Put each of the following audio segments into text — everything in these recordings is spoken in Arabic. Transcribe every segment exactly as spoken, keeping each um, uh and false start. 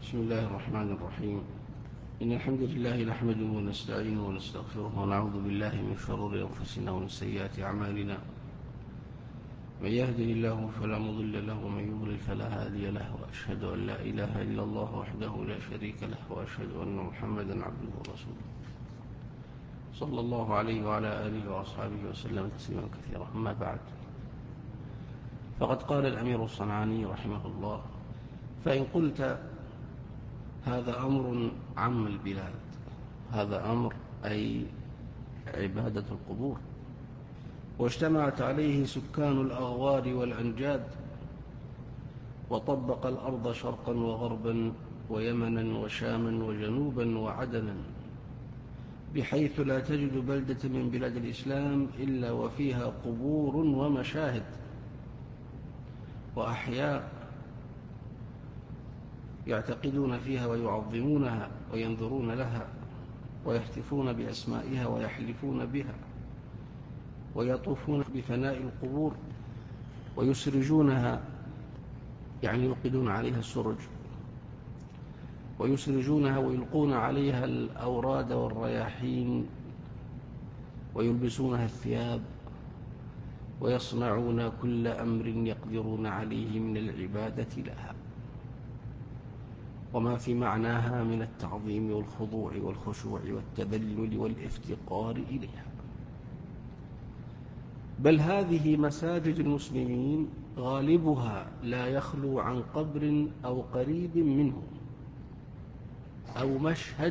بسم الله الرحمن الرحيم. إن الحمد لله نحمده ونستعينه ونستغفره ونعوذ بالله من شرور أنفسنا ومن سيئات أعمالنا. من يهده الله فلا مضل له ومن يضلل فلا هادي له، وأشهد أن لا إله إلا الله وحده لا شريك له، وأشهد أن محمدا عبده ورسوله صلى الله عليه وعلى آله وأصحابه وسلم تسليما كثيرا. أما بعد، فقد قال الأمير الصنعاني رحمه الله: فإن قلت هذا أمر عم البلاد، هذا أمر أي عبادة القبور، واجتمعت عليه سكان الأغوار والأنجاد، وطبق الأرض شرقا وغربا ويمنا وشاما وجنوبا وعدنا، بحيث لا تجد بلدة من بلاد الإسلام إلا وفيها قبور ومشاهد وأحياء يعتقدون فيها ويعظمونها وينظرون لها ويهتفون بأسمائها ويحلفون بها، ويطوفون بفناء القبور ويسرجونها، يعني يوقدون عليها السرج ويسرجونها ويلقون عليها الأوراد والرياحين، ويلبسونها الثياب، ويصنعون كل أمر يقدرون عليه من العبادة لها وما في معناها من التعظيم والخضوع والخشوع والتذلل والافتقار إليها. بل هذه مساجد المسلمين غالبها لا يخلو عن قبر أو قريب منه أو مشهد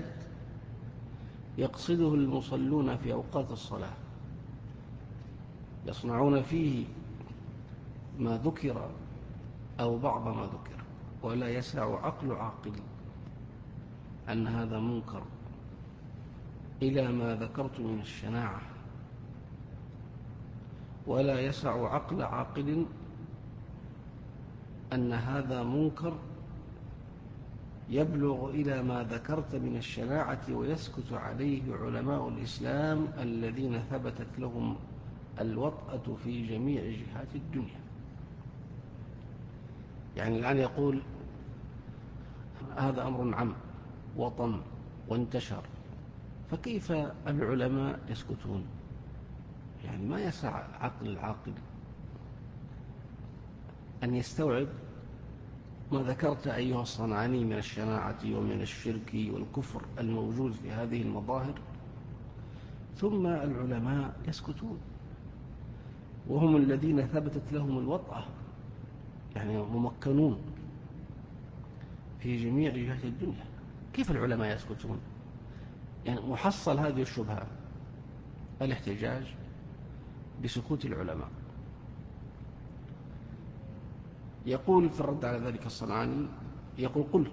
يقصده المصلون في أوقات الصلاة، يصنعون فيه ما ذكر أو بعض ما ذكر، ولا يسع عقل عاقل أن هذا منكر إلى ما ذكرت من الشناعة، ولا يسع عقل عاقل أن هذا منكر يبلغ إلى ما ذكرت من الشناعة ويسكت عليه علماء الإسلام الذين ثبتت لهم الوطأة في جميع جهات الدنيا. يعني الآن يقول هذا أمر عام وطن وانتشر، فكيف العلماء يسكتون؟ يعني ما يسع عقل العاقل أن يستوعب ما ذكرت أيها الصنعاني من الشناعة ومن الشرك والكفر الموجود في هذه المظاهر، ثم العلماء يسكتون وهم الذين ثبتت لهم الوطأة، يعني ممكنون في جميع جهات الدنيا. كيف العلماء يسكتون؟ يعني محصل هذه الشبهة الاحتجاج بسكوت العلماء. يقول في الرد على ذلك الصنعاني، يقول: قلت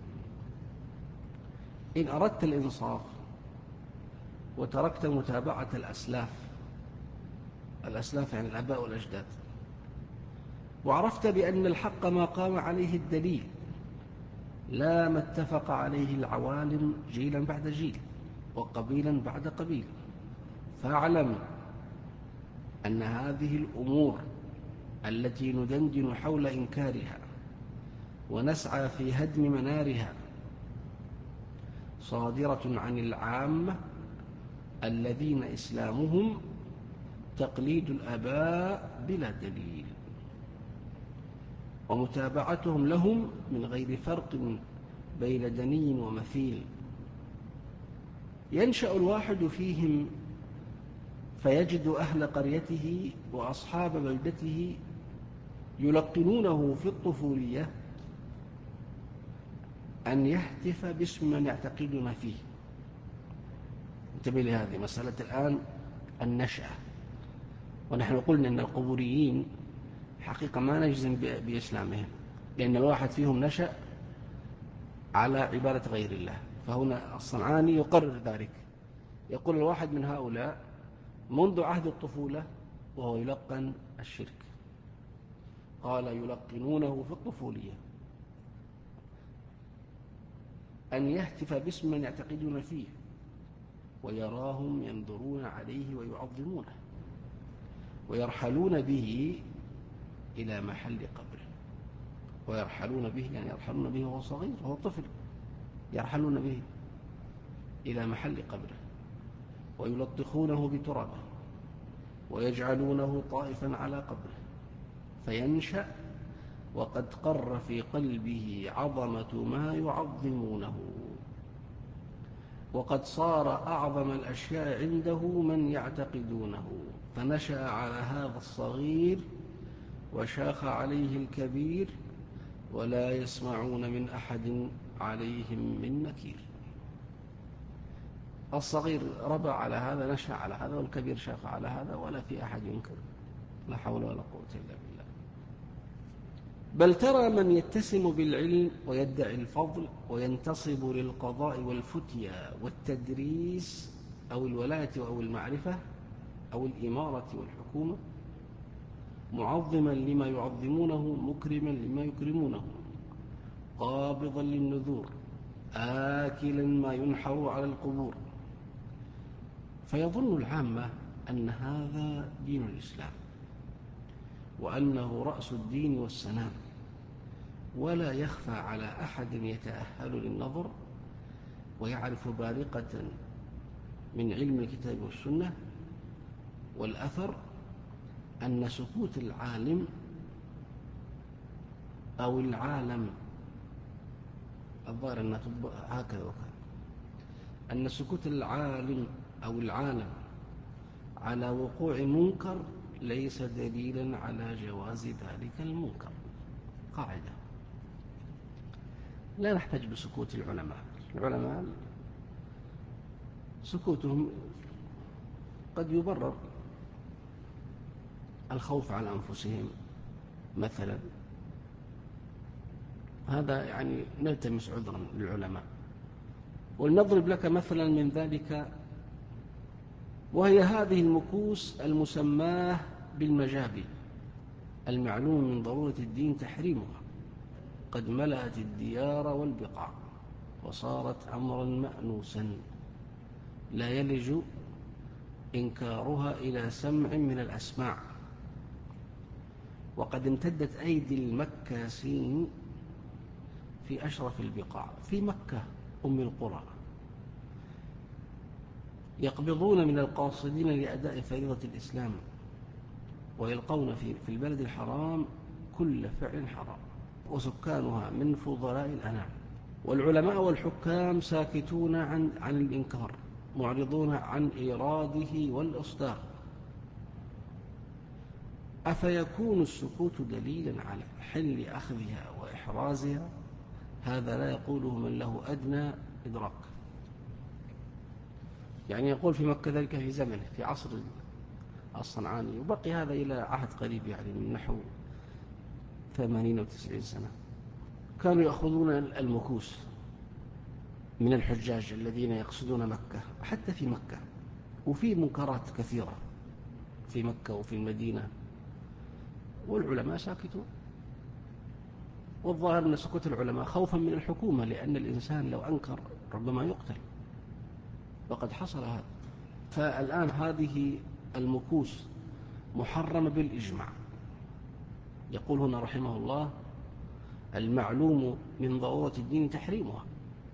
إن أردت الإنصاف وتركت متابعة الأسلاف، الأسلاف يعني الآباء والأجداد، وعرفت بأن الحق ما قام عليه الدليل لا ما اتفق عليه العوالم جيلا بعد جيل وقبيلا بعد قبيل، فاعلم أن هذه الأمور التي ندندن حول إنكارها ونسعى في هدم منارها صادرة عن العامة الذين إسلامهم تقليد الآباء بلا دليل، ومتابعتهم لهم من غير فرق بين دني ومثيل. ينشأ الواحد فيهم فيجد أهل قريته وأصحاب بلدته يلقنونه في الطفولية أن يهتف باسم من يعتقدون فيه. انتبه لهذه مسألة الآن النشأة، ونحن قلنا أن القبوريين حقيقة ما نجزم بإسلامهم، لأن الواحد فيهم نشأ على عبادة غير الله. فهنا الصنعاني يقرر ذلك، يقول الواحد من هؤلاء منذ عهد الطفولة وهو يلقن الشرك. قال: يلقنونه في الطفولية أن يهتف باسم من يعتقدون فيه، ويراهم ينظرون عليه ويعظمونه، ويرحلون به إلى محل قبره. ويرحلون به، يعني يرحلون به وهو صغير وهو طفل، يرحلون به إلى محل قبره ويلطخونه بترابه ويجعلونه طائفا على قبره فينشأ وقد قر في قلبه عظمة ما يعظمونه، وقد صار أعظم الأشياء عنده من يعتقدونه، فنشأ على هذا الصغير وشاخ عليه الكبير ولا يسمعون من أحد عليهم من نكير. الصغير ربى على هذا، نشأ على هذا، والكبير شاخ على هذا، ولا في أحد ينكر. لا حول ولا قوة إلا بالله. بل ترى من يتسم بالعلم ويدعي الفضل وينتصب للقضاء والفتيا والتدريس أو الولاية أو المعرفة أو الإمارة والحكومة، معظما لما يعظمونه مكرما لما يكرمونه، قابضا للنذور آكلا ما ينحر على القبور، فيظن العامة أن هذا دين الإسلام وأنه رأس الدين والسنام، ولا يخفى على أحد يتأهل للنظر ويعرف بارقة من علم الكتاب والسنة والأثر أن سكوت العالم أو العالم، الظاهر أنها هكذا وكذا، أن سكوت العالم أو العالم على وقوع منكر ليس دليلا على جواز ذلك المنكر. قاعدة: لا نحتاج بسكوت العلماء. العلماء سكوتهم قد يبرر، الخوف على أنفسهم مثلا، هذا يعني نلتمس عذرا للعلماء. ولنضرب لك مثلا من ذلك، وهي هذه المكوس المسماه بالمجابي، المعلوم من ضرورة الدين تحريمها، قد ملأت الديار والبقاع وصارت أمرا مأنوسا لا يلج إنكارها إلى سمع من الأسماع، وقد امتدت أيدي المكاسين في أشرف البقاع، في مكة أم القرى، يقبضون من القاصدين لأداء فريضة الإسلام ويلقون في في البلد الحرام كل فعل حرام، وسكانها من فضلاء الأنام، والعلماء والحكام ساكتون عن عن الإنكار، معرضون عن إيراده والإصدار. أفيكون السكوت دليلا على حل أخذها وإحرازها؟ هذا لا يقوله من له أدنى إدراك. يعني يقول في مكة ذلك في زمنه في عصر الصنعاني، وبقي هذا إلى عهد قريب، يعني من نحو ثمانين أو تسعين سنة، كانوا يأخذون المكوس من الحجاج الذين يقصدون مكة، حتى في مكة، وفي منكرات كثيرة في مكة وفي المدينة، والعلماء ساكتون. والظاهر أن سكوت العلماء خوفا من الحكومة، لأن الإنسان لو أنكر ربما يقتل، وقد حصل هذا. فالآن هذه المكوس محرمة بالإجماع. يقول هنا رحمه الله: المعلوم من ضرورة الدين تحريمها.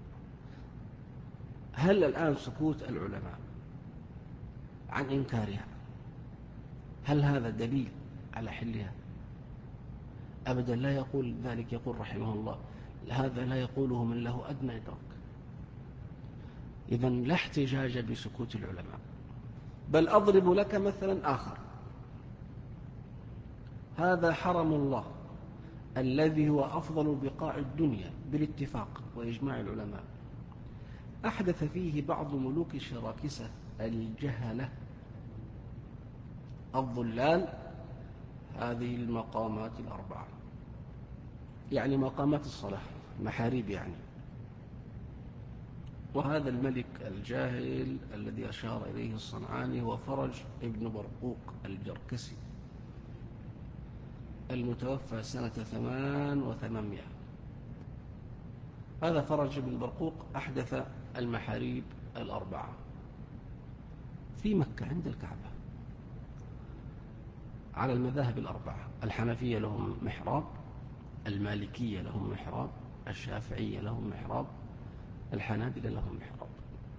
هل الآن سكوت العلماء عن إنكارها هل هذا دليل على حلها؟ أبدا لا يقول ذلك. يقول رحمه الله: هذا لا يقوله من له أدنى إدراك. إذن لا احتجاج بسكوت العلماء. بل أضرب لك مثلا آخر: هذا حرم الله الذي هو أفضل بقاع الدنيا بالاتفاق وإجماع العلماء، أحدث فيه بعض ملوك الشراكسة الجهلة الضلال هذه المقامات الأربعة، يعني مقامات الصلاة، محاريب يعني. وهذا الملك الجاهل الذي أشار إليه الصنعاني هو فرج ابن برقوق الجركسي، المتوفى سنة ثمان وثمانمائة. هذا فرج بن برقوق أحدث المحاريب الأربعة في مكة عند الكعبة على المذاهب الأربعة. الحنفية لهم محراب، المالكية لهم محراب، الشافعية لهم محراب، الحنابلة لهم محراب،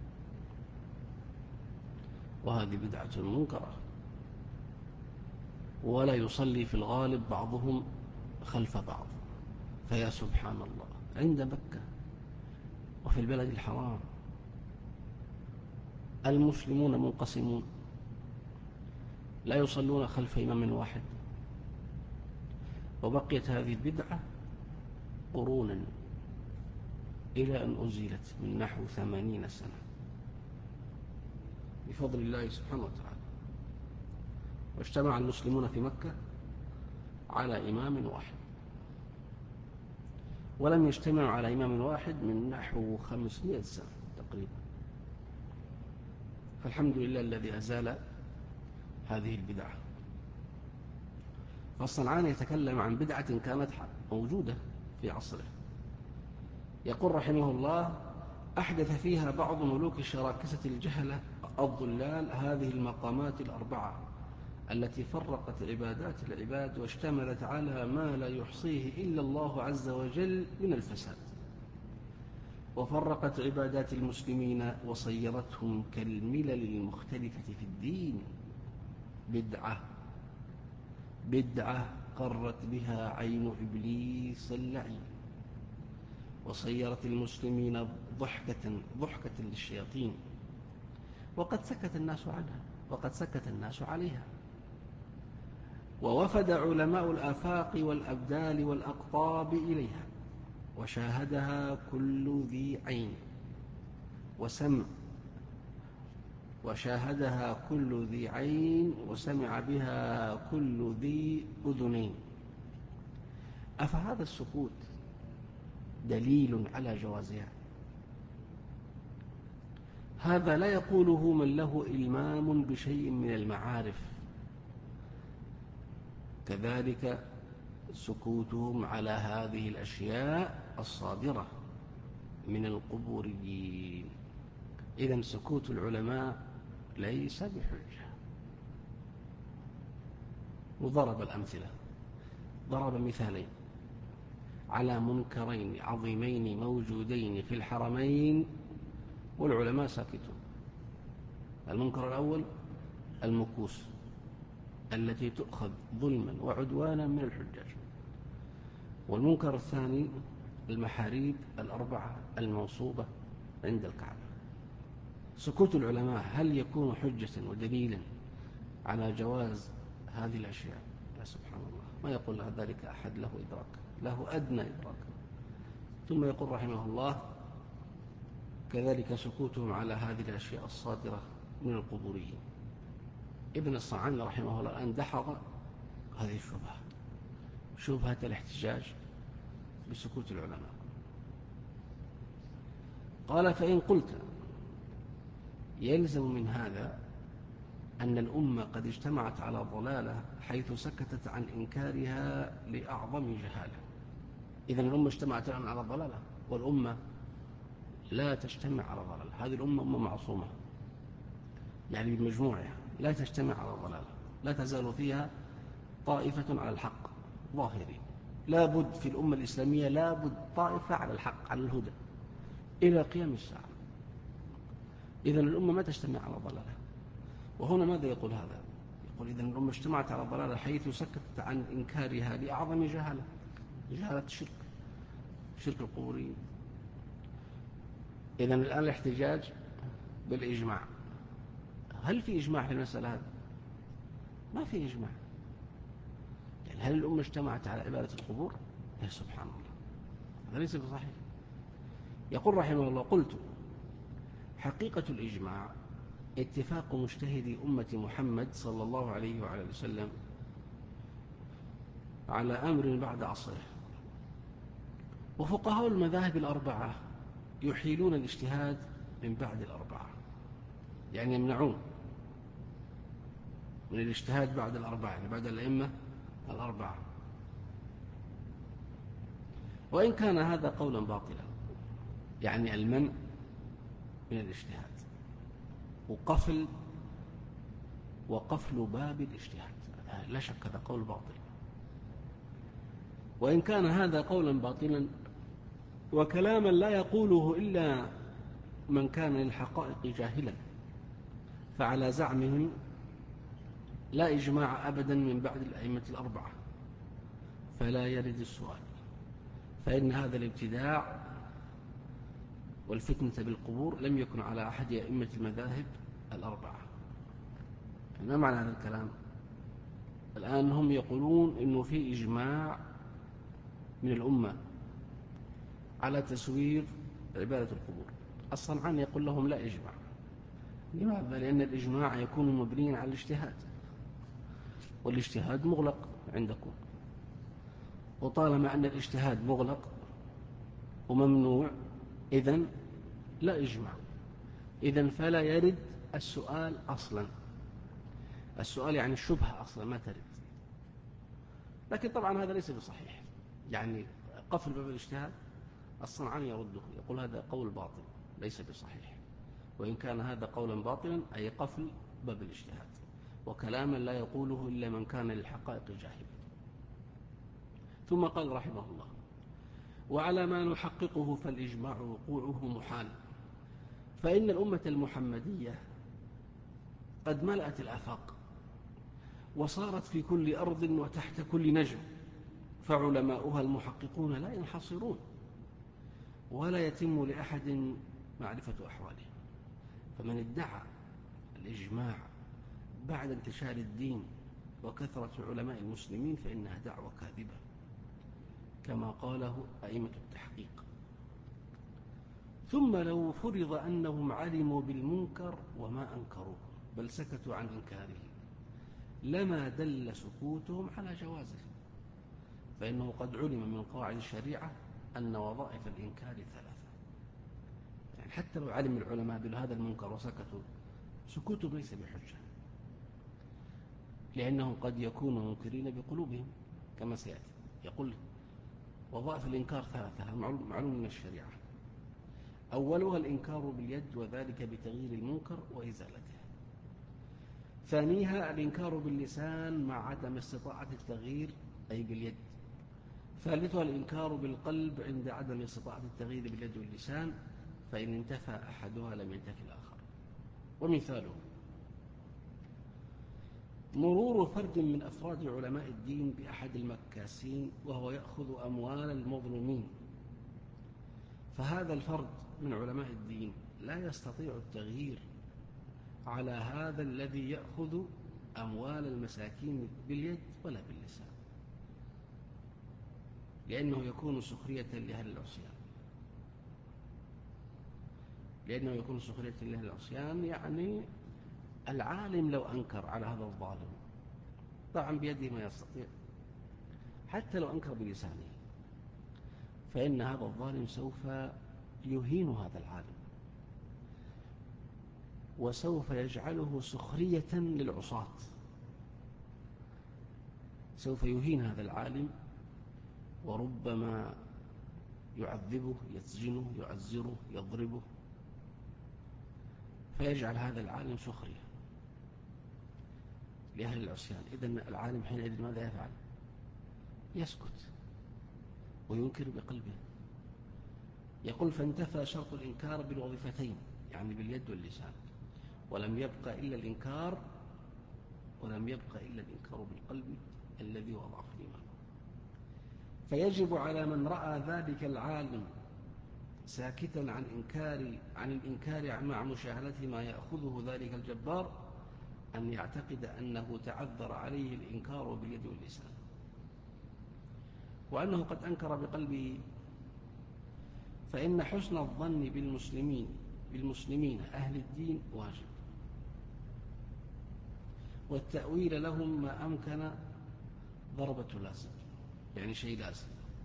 وهذه بدعة منكرة. ولا يصلي في الغالب بعضهم خلف بعض، فيا سبحان الله، عند مكة وفي البلد الحرام المسلمون منقسمون، لا يصلون خلف إمام واحد، وبقيت هذه البدعة قرونا إلى أن أزيلت من نحو ثمانين سنة بفضل الله سبحانه وتعالى. واجتمع المسلمون في مكة على إمام واحد، ولم يجتمعوا على إمام واحد من نحو خمسمائة سنة تقريبا. فالحمد لله الذي أزال هذه البدعة. فالصنعاني يتكلم عن بدعة كانت موجودة في عصره، يقول رحمه الله: أحدث فيها بعض ملوك الشراكسة الجهلة الضلال هذه المقامات الأربعة التي فرقت عبادات العباد واشتملت على ما لا يحصيه إلا الله عز وجل من الفساد، وفرقت عبادات المسلمين وصيرتهم كالملل المختلفة في الدين. بدعة بدعة قرت بها عين إبليس اللعين، وصيرت المسلمين ضحكة ضحكة للشياطين، وقد سكت الناس عنها وقد سكت الناس عليها. ووفد علماء الآفاق والأبدال والأقطاب إليها، وشاهدها كل ذي عين وسمع وشاهدها كل ذي عين وسمع بها كل ذي أذنين. أفهذا السكوت دليل على جوازها؟ هذا لا يقوله من له إلمام بشيء من المعارف. كذلك سكوتهم على هذه الأشياء الصادرة من القبوريين. إذن سكوت العلماء ليس بحجة. وضرب الأمثلة، ضرب مثالين على منكرين عظيمين موجودين في الحرمين والعلماء ساكتون. المنكر الأول المكوس التي تؤخذ ظلما وعدوانا من الحجاج، والمنكر الثاني المحاريب الأربعة المنصوبة عند الكعبة. سكوت العلماء هل يكون حجة ودليلا على جواز هذه الأشياء؟ لا، سبحان الله، ما يقول ذلك أحد له إدراك، له أدنى إدراك. ثم يقول رحمه الله: كذلك سكوتهم على هذه الأشياء الصادرة من القبوريين. ابن الصنعاني رحمه الله الآن دحض هذه الشبهة، شبهة الاحتجاج بسكوت العلماء. قال: فإن قلت يلزم من هذا أن الأمة قد اجتمعت على ضلالة حيث سكتت عن إنكارها لأعظم جهالة. إذن الأمة اجتمعت على ضلالة، والأمة لا تجتمع على ضلالة. هذه الأمة أمة معصومة، يعني بمجموعها لا تجتمع على ضلالة، لا تزال فيها طائفة على الحق ظاهرين. لا بد في الأمة الإسلامية، لا بد طائفة على الحق على الهدى إلى قيام الساعة. إذن الأمة ما تجتمع على ضلالة. وهنا ماذا يقول هذا؟ يقول إذن الأمة اجتمعت على ضلالة حيث سكتت عن إنكارها لأعظم جهالة، جهالة الشرك، شرك القبوريين. إذن الآن الاحتجاج بالإجماع، هل في إجماع في المسألة هذه؟ ما في إجماع. يعني هل الأمة اجتمعت على عبادة القبور؟ يا سبحان الله، هذا ليس بصحيح. يقول رحمه الله: قلت: حقيقة الإجماع اتفاق مجتهدي أمة محمد صلى الله عليه وعلى وسلم على أمر بعد عصره، وفقهاء المذاهب الأربعة يحيلون الاجتهاد من بعد الأربعة، يعني يمنعون من الاجتهاد بعد الأربعة، يعني بعد الأئمة الأربعة. وإن كان هذا قولا باطلا، يعني المنع من الاجتهاد وقفل وقفل باب الاجتهاد، لا شك هذا قول باطل. وإن كان هذا قولا باطلا وكلاما لا يقوله إلا من كان للحقائق جاهلا، فعلى زعمهم لا إجماع أبدا من بعد الأئمة الأربعة، فلا يرد السؤال، فإن هذا الابتداع والفتنة بالقبور لم يكن على أحد أئمة المذاهب الأربعة. ما معنى هذا الكلام؟ الآن هم يقولون إنه في إجماع من الأمة على تسوير عبادة القبور. الصنعاني يقول لهم لا إجماع. لماذا؟ لأن الإجماع يكون مبنيا على الاجتهاد، والاجتهاد مغلق عندكم، وطالما أن الاجتهاد مغلق وممنوع إذن لا إجماع، إذن فلا يرد السؤال أصلا. السؤال يعني الشبهة أصلا ما ترد. لكن طبعا هذا ليس بصحيح، يعني قفل باب الاجتهاد الصنعاني يرده، يقول هذا قول باطل ليس بصحيح، وإن كان هذا قولا باطلا أي قفل باب الاجتهاد وكلاما لا يقوله إلا من كان للحقائق جاهلا. ثم قال رحمه الله: وعلى ما نحققه فالإجماع وقوعه محال، فإن الأمة المحمدية قد ملأت الآفاق وصارت في كل أرض وتحت كل نجم، فعلماؤها المحققون لا ينحصرون ولا يتم لأحد معرفة أحوالهم. فمن ادعى الإجماع بعد انتشار الدين وكثرة علماء المسلمين فإنها دعوة كاذبة كما قاله أئمة التحقيق. ثم لو فرض أنهم علموا بالمنكر وما أنكروه بل سكتوا عن إنكاره لما دل سكوتهم على جوازه، فإنه قد علم من قواعد الشريعة أن وظائف الإنكار ثلاثة. يعني حتى لو علم العلماء بهذا المنكر وسكتوا، سكوتهم ليس بحجة، لأنهم قد يكونوا منكرين بقلوبهم كما سيأتي. يقول وظائف الإنكار ثلاثة معلوم من الشريعة: أولها الإنكار باليد وذلك بتغيير المنكر وإزالته. ثانيها الإنكار باللسان مع عدم استطاعة التغيير أي باليد. ثالثها الإنكار بالقلب عند عدم استطاعة التغيير باليد واللسان، فإن انتفى أحدها لم ينتفي الآخر. ومثاله مرور فرد من أفراد علماء الدين بأحد المكاسين وهو يأخذ أموال المظلومين، فهذا الفرد من علماء الدين لا يستطيع التغيير على هذا الذي يأخذ أموال المساكين باليد ولا باللسان، لأنه يكون سخرية لأهل العصيان. لأنه يكون سخرية لأهل العصيان يعني العالم لو أنكر على هذا الظالم طبعا بيده ما يستطيع، حتى لو أنكر بلسانه، فإن هذا الظالم سوف يهين هذا العالم وسوف يجعله سخرية للعصاة، سوف يهين هذا العالم وربما يعذبه، يسجنه، يعزره، يضربه، فيجعل هذا العالم سخرية لأهل العصيان. إذن العالم حينئذ ماذا يفعل؟ يسكت وينكر بقلبه. يقول فانتفى شرط الإنكار بالوظيفتين يعني باليد واللسان، ولم يبقى إلا الإنكار ولم يبقى إلا الإنكار بالقلب الذي هو ضعف الإيمان. فيجب على من رأى ذلك العالم ساكتا عن إنكار عن الإنكار مع مشاهدة ما يأخذه ذلك الجبار أن يعتقد أنه تعذر عليه الإنكار باليد واللسان، وأنه قد أنكر بقلبه. فإن حسن الظن بالمسلمين بالمسلمين أهل الدين واجب، والتأويل لهم ما أمكن ضربة لازم، يعني شيء لازم.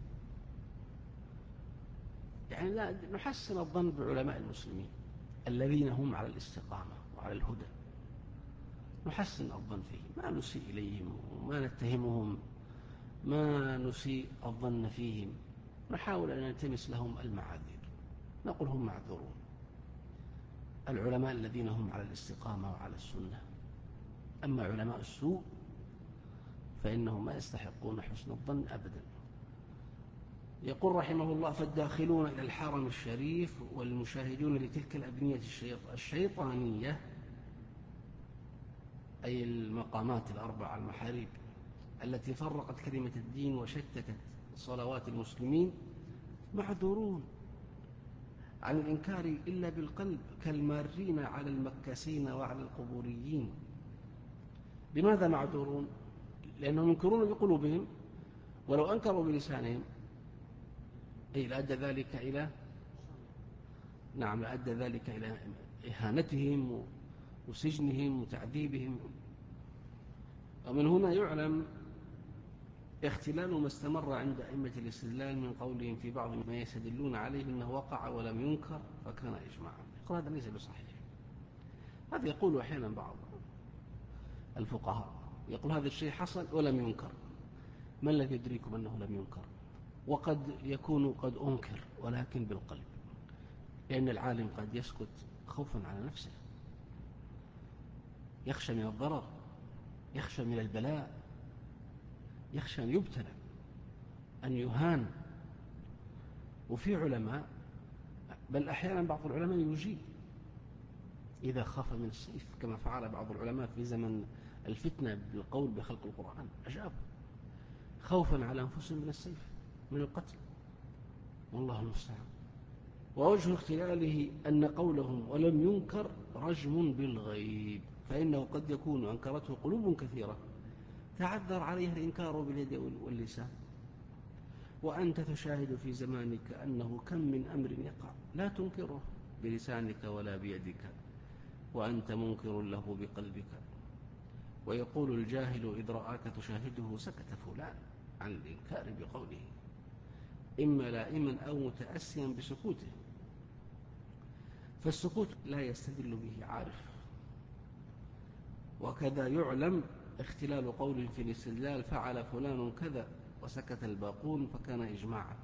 يعني لا نحسن الظن بعلماء المسلمين الذين هم على الاستقامة وعلى الهدى، نحسن الظن فيهم، ما نسيء إليهم وما نتهمهم، ما نسيء الظن فيهم، نحاول أن نلتمس لهم المعاذير، نقول هم معذورون. العلماء الذين هم على الاستقامة وعلى السنة. أما علماء السوء فإنهم ما يستحقون حسن الظن أبدا. يقول رحمه الله: فالداخلون إلى الحرم الشريف والمشاهدون لتلك الأبنية الشيطانية، أي المقامات الأربعة المحاريب التي فرقت كلمة الدين وشتتت صلوات المسلمين، معذورون عن الإنكار إلا بالقلب، كالمارين على المكاسين وعلى القبوريين. لماذا معذورون؟ لأنهم ينكرون بقلوبهم، ولو أنكروا بلسانهم أي لأدى ذلك إلى نعم لأدى ذلك إلى إهانتهم وسجنهم وتعذيبهم. ومن هنا يعلم اختلال ما استمر عند أئمة الاستدلال من قولهم في بعض ما يستدلون عليه أنه وقع ولم ينكر فكان إجماعا. يقول هذا ليس بصحيح. هذا يقول أحيانا بعض الفقهاء، يقول هذا الشيء حصل ولم ينكر. ما الذي يدريكم أنه لم ينكر؟ وقد يكون قد أنكر ولكن بالقلب، لأن العالم قد يسكت خوفا على نفسه، يخشى من الضرر، يخشى من البلاء، يخشى أن يبتلى، أن يهان. وفي علماء، بل أحيانا بعض العلماء يجيب إذا خاف من السيف، كما فعل بعض العلماء في زمن الفتنة بالقول بخلق القرآن، أجابوا خوفا على أنفسهم من السيف، من القتل، والله المستعان. ووجه اختلاله أن قولهم ولم ينكر رجم بالغيب، فإنه قد يكون أنكرته قلوب كثيرة تعذر عليها الإنكار باليد واللسان، وأنت تشاهد في زمانك أنه كم من أمر يقع لا تنكره بلسانك ولا بيدك وأنت منكر له بقلبك. ويقول الجاهل إذ رآك تشاهده سكت فلان عن الإنكار بقوله، إما لائما أو متأسيا بسكوته، فالسكوت لا يستدل به عارف. وكذا يعلم اختلال قول في الاستدلال فعل فلان كذا وسكت الباقون فكان إجماعا،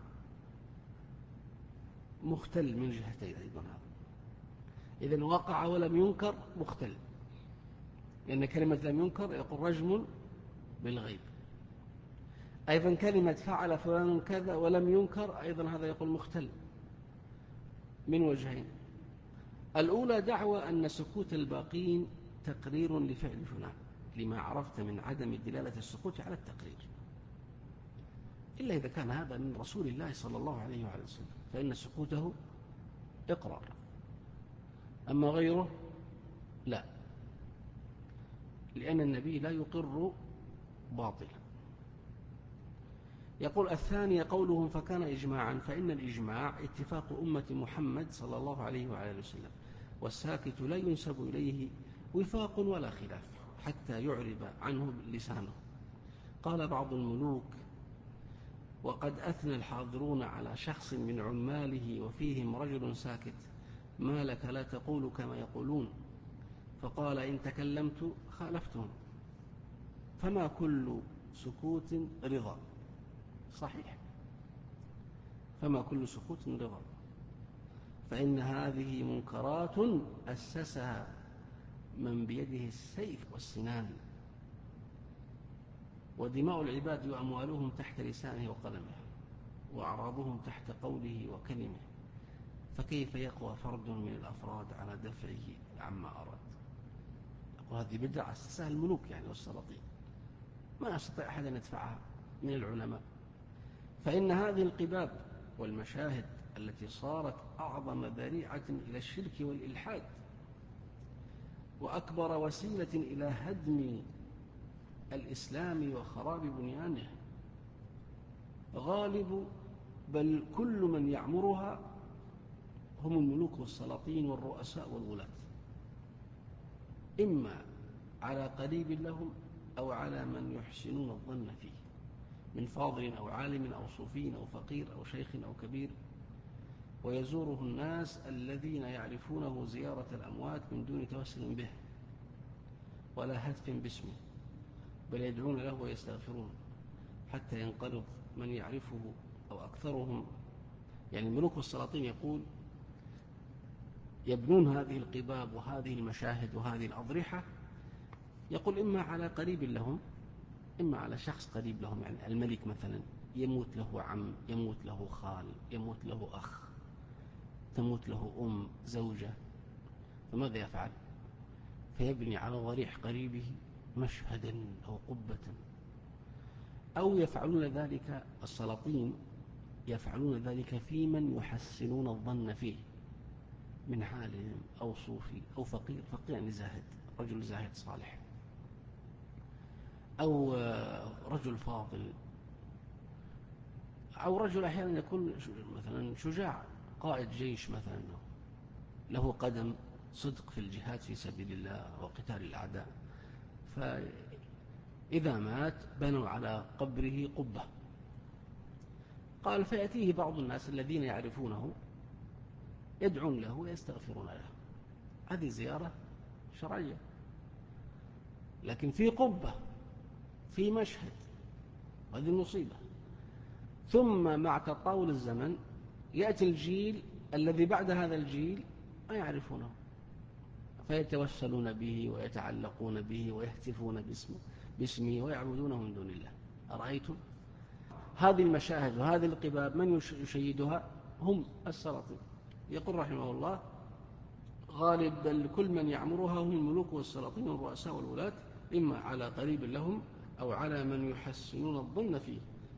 مختل من جهتين أيضا هذا. إذن وقع ولم ينكر مختل، لأن كلمة لم ينكر يقول رجم بالغيب. أيضا كلمة فعل فلان كذا ولم ينكر أيضا هذا يقول مختل من وجهين. الأولى دعوى أن سكوت الباقين تقرير لفعل فلان، لما عرفت من عدم دلالة السكوت على التقرير، إلا إذا كان هذا من رسول الله صلى الله عليه وعلى وسلم فإن سكوته إقرار، أما غيره لا، لأن النبي لا يقر باطلا. يقول الثاني قولهم فكان إجماعا، فإن الإجماع اتفاق أمة محمد صلى الله عليه وعلى وسلم، والساكت لا ينسب إليه وفاق ولا خلاف حتى يعرب عنه لسانه. قال بعض الملوك وقد أثنى الحاضرون على شخص من عماله وفيهم رجل ساكت، ما لك لا تقول كما يقولون؟ فقال إن تكلمت خالفتهم، فما كل سكوت رضا. صحيح، فما كل سكوت رضا، فإن هذه منكرات أسسها من بيده السيف والسنان، ودماء العباد وأموالهم تحت لسانه وقلمه، وأعراضهم تحت قوله وكلمه، فكيف يقوى فرد من الأفراد على دفعه عما أراد؟ وهذه بدعة أسسها الملوك يعني والسلاطين، ما أستطيع أحد أن يدفعها من العلماء. فإن هذه القباب والمشاهد التي صارت أعظم ذريعة إلى الشرك والإلحاد وأكبر وسيلة إلى هدم الإسلام وخراب بنيانه، غالب بل كل من يعمرها هم الملوك والسلاطين والرؤساء والولاة، إما على قريب لهم أو على من يحسنون الظن فيه من فاضل أو عالم أو صوفي أو فقير أو شيخ أو كبير، ويزوره الناس الذين يعرفونه زيارة الأموات من دون توسل به ولا هتف باسمه، بل يدعون له ويستغفرون حتى ينقرض من يعرفه أو أكثرهم. يعني الملوك والسلاطين يقول يبنون هذه القباب وهذه المشاهد وهذه الأضرحة، يقول إما على قريب لهم، إما على شخص قريب لهم، يعني الملك مثلا يموت له عم، يموت له خال، يموت له أخ، تموت له أم، زوجة، فماذا يفعل؟ فيبني على ضريح قريبه مشهدا أو قبة. أو يفعلون ذلك السلاطين، يفعلون ذلك في من يحسنون الظن فيه من عالم أو صوفي أو فقير، فقير يعني زاهد، رجل زاهد صالح، أو رجل فاضل، أو رجل أحيانا يكون مثلا شجاع، قائد جيش مثلا، له قدم صدق في الجهاد في سبيل الله وقتال الأعداء، فإذا مات بنوا على قبره قبة. قال فيأتيه بعض الناس الذين يعرفونه يدعون له ويستغفرون له. هذه زيارة شرعية، لكن في قبة، في مشهد، وهذه مصيبة. ثم مع تطاول الزمن يأتي الجيل الذي بعد هذا الجيل ما يعرفونه، فيتوسلون به ويتعلقون به ويهتفون باسمه, باسمه ويعبدونه من دون الله. أرأيتم هذه المشاهد وهذه القباب من يشيدها؟ هم السلاطين. يقول رحمه الله غالب بل كل من يعمرها هم الملوك والسلاطين والرؤساء والولاة، إما على قريب لهم أو على من يحسنون الظن فيه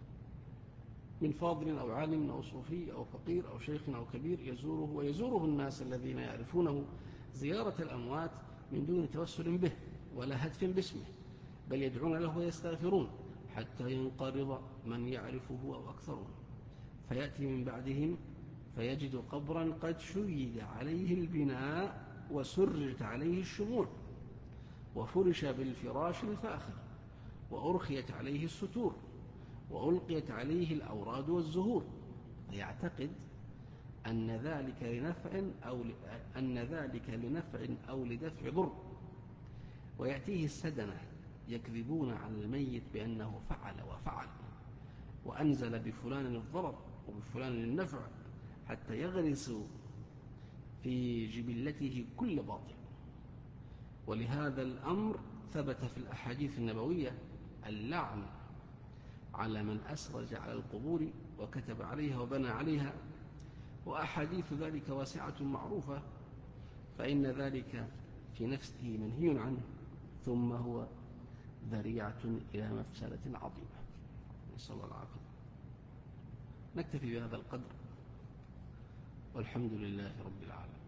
من فاضل أو عالم أو صوفي أو فقير أو شيخ أو كبير يزوره، ويزوره الناس الذين يعرفونه زيارة الأموات من دون توسل به ولا هتف باسمه، بل يدعون له ويستغفرون حتى ينقرض من يعرفه أو أكثره، فيأتي من بعدهم فيجد قبرا قد شيد عليه البناء وسرت عليه الشموع وفرش بالفراش الفاخر وأرخيت عليه الستور وألقيت عليه الأوراد والزهور، فيعتقد أن ذلك لنفع أو أن ذلك لنفع أو لدفع ضر، ويأتيه السدنة يكذبون على الميت بأنه فعل وفعل وأنزل بفلان الضرر وبفلان النفع حتى يغرسوا في جبلته كل باطل. ولهذا الأمر ثبت في الأحاديث النبوية اللعن على من أسرج على القبور وكتب عليها وبنى عليها، وأحاديث ذلك واسعة معروفة، فإن ذلك في نفسه منهي عنه، ثم هو ذريعة إلى مفسدة عظيمة، نسأل الله العافية. نكتفي بهذا القدر، والحمد لله رب العالمين.